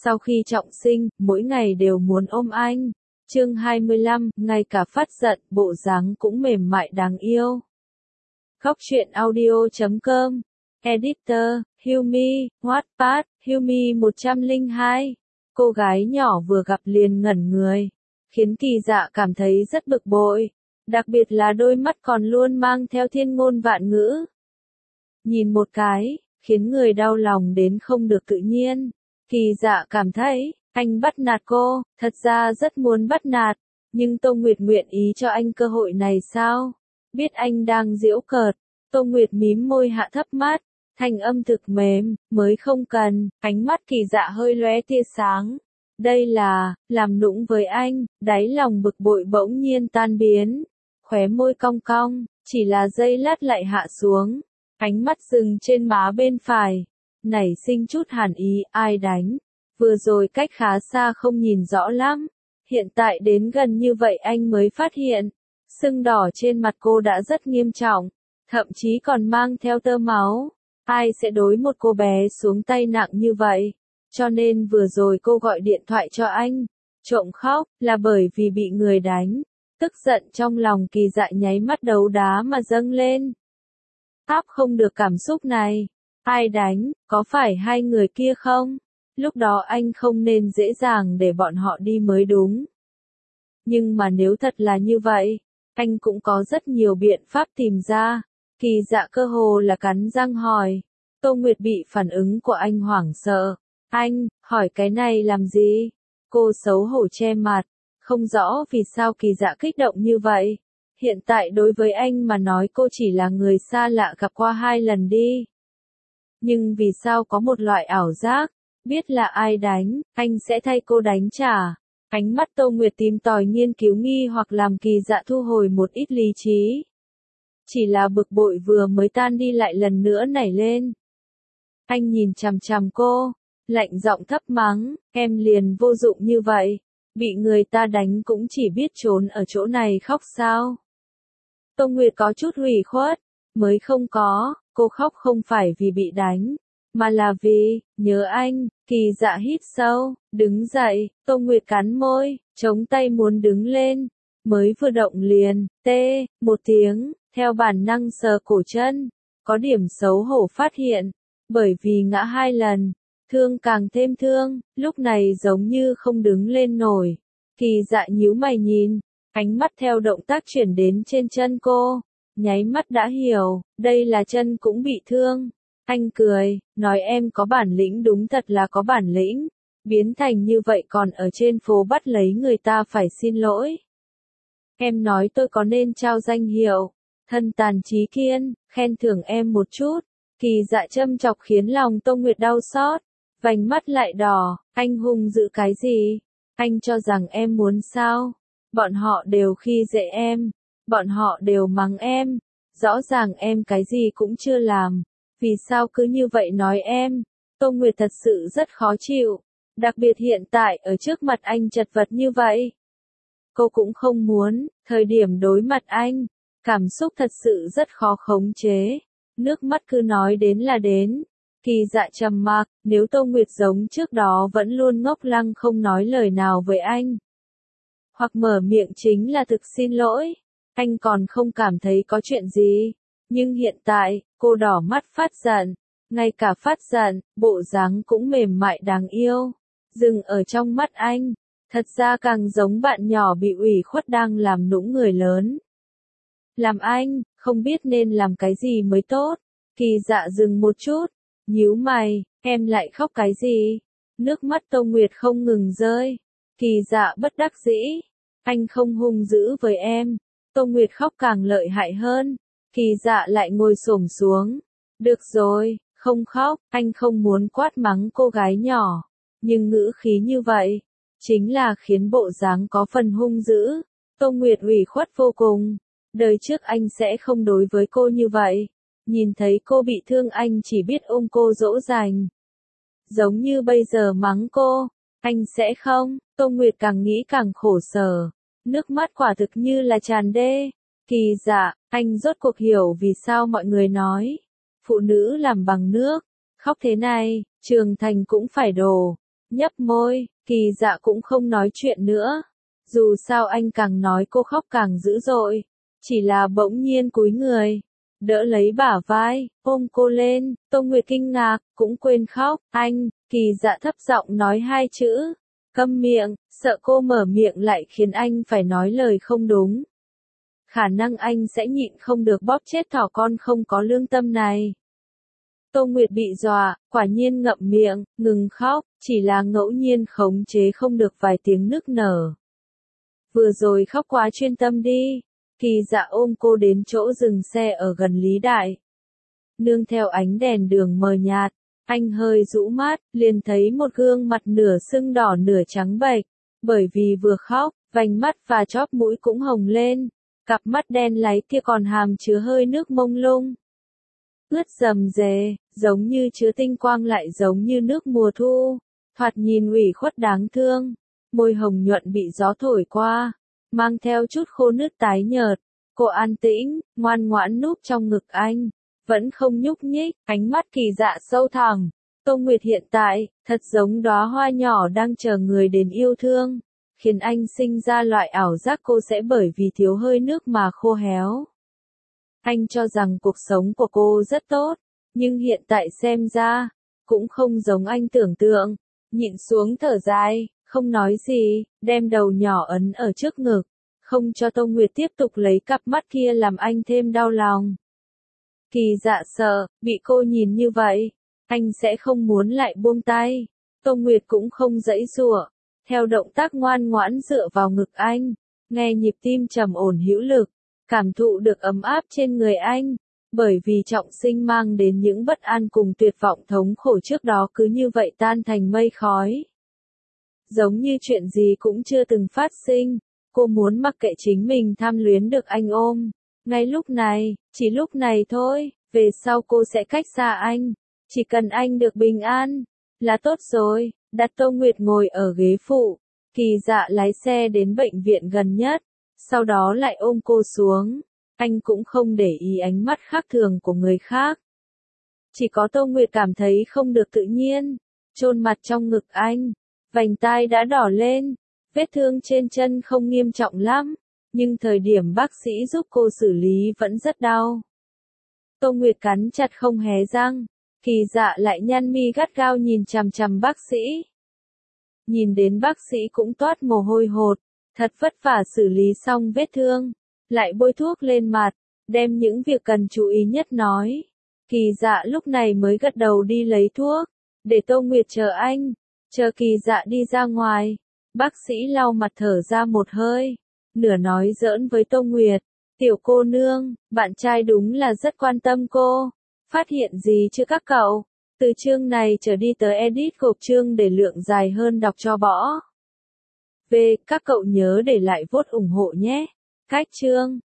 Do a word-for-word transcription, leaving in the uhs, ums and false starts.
Sau khi trọng sinh, mỗi ngày đều muốn ôm anh. Chương hai mươi lăm, ngay cả phát giận, bộ dáng cũng mềm mại đáng yêu. Khóc chuyện audio chấm com, Editor, Hilmi, Wattpad, Hilmi một không hai. Cô gái nhỏ vừa gặp liền ngẩn người, khiến Kỳ Dạ cảm thấy rất bực bội, đặc biệt là đôi mắt còn luôn mang theo thiên ngôn vạn ngữ. Nhìn một cái, khiến người đau lòng đến không được tự nhiên. Kỳ Dạ cảm thấy, anh bắt nạt cô, thật ra rất muốn bắt nạt, nhưng Tô Nguyệt nguyện ý cho anh cơ hội này sao? Biết anh đang giễu cợt, Tô Nguyệt mím môi hạ thấp mắt, thanh âm thực mềm, mới không cần, ánh mắt Kỳ Dạ hơi lóe tia sáng. Đây là, làm nũng với anh, đáy lòng bực bội bỗng nhiên tan biến, khóe môi cong cong, chỉ là giây lát lại hạ xuống, ánh mắt dừng trên má bên phải, nảy sinh chút hàn ý, ai đánh, vừa rồi cách khá xa không nhìn rõ lắm, hiện tại đến gần như vậy anh mới phát hiện, sưng đỏ trên mặt cô đã rất nghiêm trọng, thậm chí còn mang theo tơ máu, ai sẽ đối một cô bé xuống tay nặng như vậy? Cho nên vừa rồi cô gọi điện thoại cho anh, trộm khóc, là bởi vì bị người đánh. Tức giận trong lòng Kỳ Dạ nháy mắt đấu đá mà dâng lên. Áp không được cảm xúc này. Ai đánh, có phải hai người kia không? Lúc đó anh không nên dễ dàng để bọn họ đi mới đúng. Nhưng mà nếu thật là như vậy, anh cũng có rất nhiều biện pháp tìm ra. Kỳ Dạ cơ hồ là cắn răng hỏi. Tô Nguyệt bị phản ứng của anh hoảng sợ. Anh, hỏi cái này làm gì? Cô xấu hổ che mặt, không rõ vì sao Kỳ Dạ kích động như vậy. Hiện tại đối với anh mà nói cô chỉ là người xa lạ gặp qua hai lần đi. Nhưng vì sao có một loại ảo giác, biết là ai đánh, anh sẽ thay cô đánh trả. Ánh mắt Tô Nguyệt tìm tòi nghiên cứu nghi hoặc làm Kỳ Dạ thu hồi một ít lý trí. Chỉ là bực bội vừa mới tan đi lại lần nữa nảy lên. Anh nhìn chằm chằm cô, lạnh giọng thấp mắng, em liền vô dụng như vậy, bị người ta đánh cũng chỉ biết trốn ở chỗ này khóc sao. Tô Nguyệt có chút hủy khuất, mới không có, cô khóc không phải vì bị đánh, mà là vì, nhớ anh. Kỳ Dạ hít sâu, đứng dậy, Tô Nguyệt cắn môi, chống tay muốn đứng lên, mới vừa động liền, tê, một tiếng, theo bản năng sờ cổ chân, có điểm xấu hổ phát hiện, bởi vì ngã hai lần. Thương càng thêm thương, lúc này giống như không đứng lên nổi. Kỳ Dạ nhíu mày nhìn, ánh mắt theo động tác chuyển đến trên chân cô, nháy mắt đã hiểu, đây là chân cũng bị thương. Anh cười, nói em có bản lĩnh, đúng thật là có bản lĩnh, biến thành như vậy còn ở trên phố bắt lấy người ta phải xin lỗi. Em nói tôi có nên trao danh hiệu, thân tàn trí kiên, khen thưởng em một chút. Kỳ Dạ châm chọc khiến lòng Tô Nguyệt đau xót. Vành mắt lại đỏ, anh hung dữ cái gì? Anh cho rằng em muốn sao? Bọn họ đều khi dễ em, bọn họ đều mắng em, rõ ràng em cái gì cũng chưa làm, vì sao cứ như vậy nói em? Tô Nguyệt thật sự rất khó chịu, đặc biệt hiện tại ở trước mặt anh chật vật như vậy. Cô cũng không muốn, thời điểm đối mặt anh, cảm xúc thật sự rất khó khống chế, nước mắt cứ nói đến là đến. Kỳ Dạ trầm mặc, nếu Tô Nguyệt giống trước đó vẫn luôn ngốc lăng không nói lời nào với anh, hoặc mở miệng chính là thực xin lỗi, anh còn không cảm thấy có chuyện gì. Nhưng hiện tại, cô đỏ mắt phát giận, ngay cả phát giận, bộ dáng cũng mềm mại đáng yêu, dừng ở trong mắt anh, thật ra càng giống bạn nhỏ bị ủy khuất đang làm nũng người lớn. Làm anh, không biết nên làm cái gì mới tốt. Kỳ Dạ dừng một chút, nhíu mày, em lại khóc cái gì? Nước mắt Tô Nguyệt không ngừng rơi. Kỳ Dạ bất đắc dĩ, anh không hung dữ với em. Tô Nguyệt khóc càng lợi hại hơn. Kỳ Dạ lại ngồi xổm xuống. Được rồi, không khóc, anh không muốn quát mắng cô gái nhỏ, nhưng ngữ khí như vậy, chính là khiến bộ dáng có phần hung dữ. Tô Nguyệt ủy khuất vô cùng. Đời trước anh sẽ không đối với cô như vậy. Nhìn thấy cô bị thương anh chỉ biết ôm cô dỗ dành. Giống như bây giờ mắng cô, anh sẽ không. Tô Nguyệt càng nghĩ càng khổ sở. Nước mắt quả thực như là tràn đê. Kỳ Dạ, anh rốt cuộc hiểu vì sao mọi người nói. Phụ nữ làm bằng nước. Khóc thế này, trưởng thành cũng phải đổ. nhấp môi, Kỳ Dạ cũng không nói chuyện nữa. Dù sao anh càng nói cô khóc càng dữ dội. Chỉ là bỗng nhiên cúi người, đỡ lấy bả vai, ôm cô lên. Tô Nguyệt kinh ngạc, cũng quên khóc. Anh, Kỳ Dạ thấp giọng nói hai chữ. Câm miệng, sợ cô mở miệng lại khiến anh phải nói lời không đúng. Khả năng anh sẽ nhịn không được bóp chết thỏ con không có lương tâm này. Tô Nguyệt bị dọa, quả nhiên ngậm miệng, ngừng khóc, chỉ là ngẫu nhiên khống chế không được vài tiếng nức nở. Vừa rồi khóc quá chuyên tâm đi. Kỳ Dạ ôm cô đến chỗ dừng xe ở gần Lý Đại. Nương theo ánh đèn đường mờ nhạt, anh hơi rũ mắt, liền thấy một gương mặt nửa sưng đỏ nửa trắng bệch, bởi vì vừa khóc, vành mắt và chóp mũi cũng hồng lên, cặp mắt đen láy kia còn hàm chứa hơi nước mông lung. Ướt rầm rề, giống như chứa tinh quang lại giống như nước mùa thu, thoạt nhìn ủy khuất đáng thương, môi hồng nhuận bị gió thổi qua, mang theo chút khô nứt tái nhợt. Cô an tĩnh, ngoan ngoãn núp trong ngực anh, vẫn không nhúc nhích, ánh mắt Kỳ Dạ sâu thẳm. Tô Nguyệt hiện tại, thật giống đóa hoa nhỏ đang chờ người đến yêu thương, khiến anh sinh ra loại ảo giác cô sẽ bởi vì thiếu hơi nước mà khô héo. Anh cho rằng cuộc sống của cô rất tốt, nhưng hiện tại xem ra, cũng không giống anh tưởng tượng. Nhịn xuống thở dài, không nói gì, đem đầu nhỏ ấn ở trước ngực, không cho Tô Nguyệt tiếp tục lấy cặp mắt kia làm anh thêm đau lòng. Kỳ Dạ sợ, bị cô nhìn như vậy, anh sẽ không muốn lại buông tay. Tô Nguyệt cũng không giãy giụa, theo động tác ngoan ngoãn dựa vào ngực anh, nghe nhịp tim trầm ổn hữu lực, cảm thụ được ấm áp trên người anh, bởi vì trọng sinh mang đến những bất an cùng tuyệt vọng thống khổ trước đó cứ như vậy tan thành mây khói. Giống như chuyện gì cũng chưa từng phát sinh, cô muốn mặc kệ chính mình tham luyến được anh ôm. Ngay lúc này, chỉ lúc này thôi, về sau cô sẽ cách xa anh, chỉ cần anh được bình an, là tốt rồi. Đặt Tô Nguyệt ngồi ở ghế phụ, Kỳ Dạ lái xe đến bệnh viện gần nhất, sau đó lại ôm cô xuống, anh cũng không để ý ánh mắt khác thường của người khác. Chỉ có Tô Nguyệt cảm thấy không được tự nhiên, chôn mặt trong ngực anh, vành tai đã đỏ lên, vết thương trên chân không nghiêm trọng lắm, nhưng thời điểm bác sĩ giúp cô xử lý vẫn rất đau. Tô Nguyệt cắn chặt không hé răng, Kỳ Dạ lại nhăn mi gắt gao nhìn chằm chằm bác sĩ. Nhìn đến bác sĩ cũng toát mồ hôi hột, thật vất vả xử lý xong vết thương, lại bôi thuốc lên mặt, đem những việc cần chú ý nhất nói. Kỳ Dạ lúc này mới gật đầu đi lấy thuốc, để Tô Nguyệt chờ anh, chờ Kỳ Dạ đi ra ngoài. Bác sĩ lau mặt thở ra một hơi, nửa nói giỡn với Tô Nguyệt, tiểu cô nương, bạn trai đúng là rất quan tâm cô. Phát hiện gì chưa các cậu? Từ chương này trở đi tới edit gộp chương để lượng dài hơn đọc cho bỏ. V. Các cậu nhớ để lại vote ủng hộ nhé. Cách chương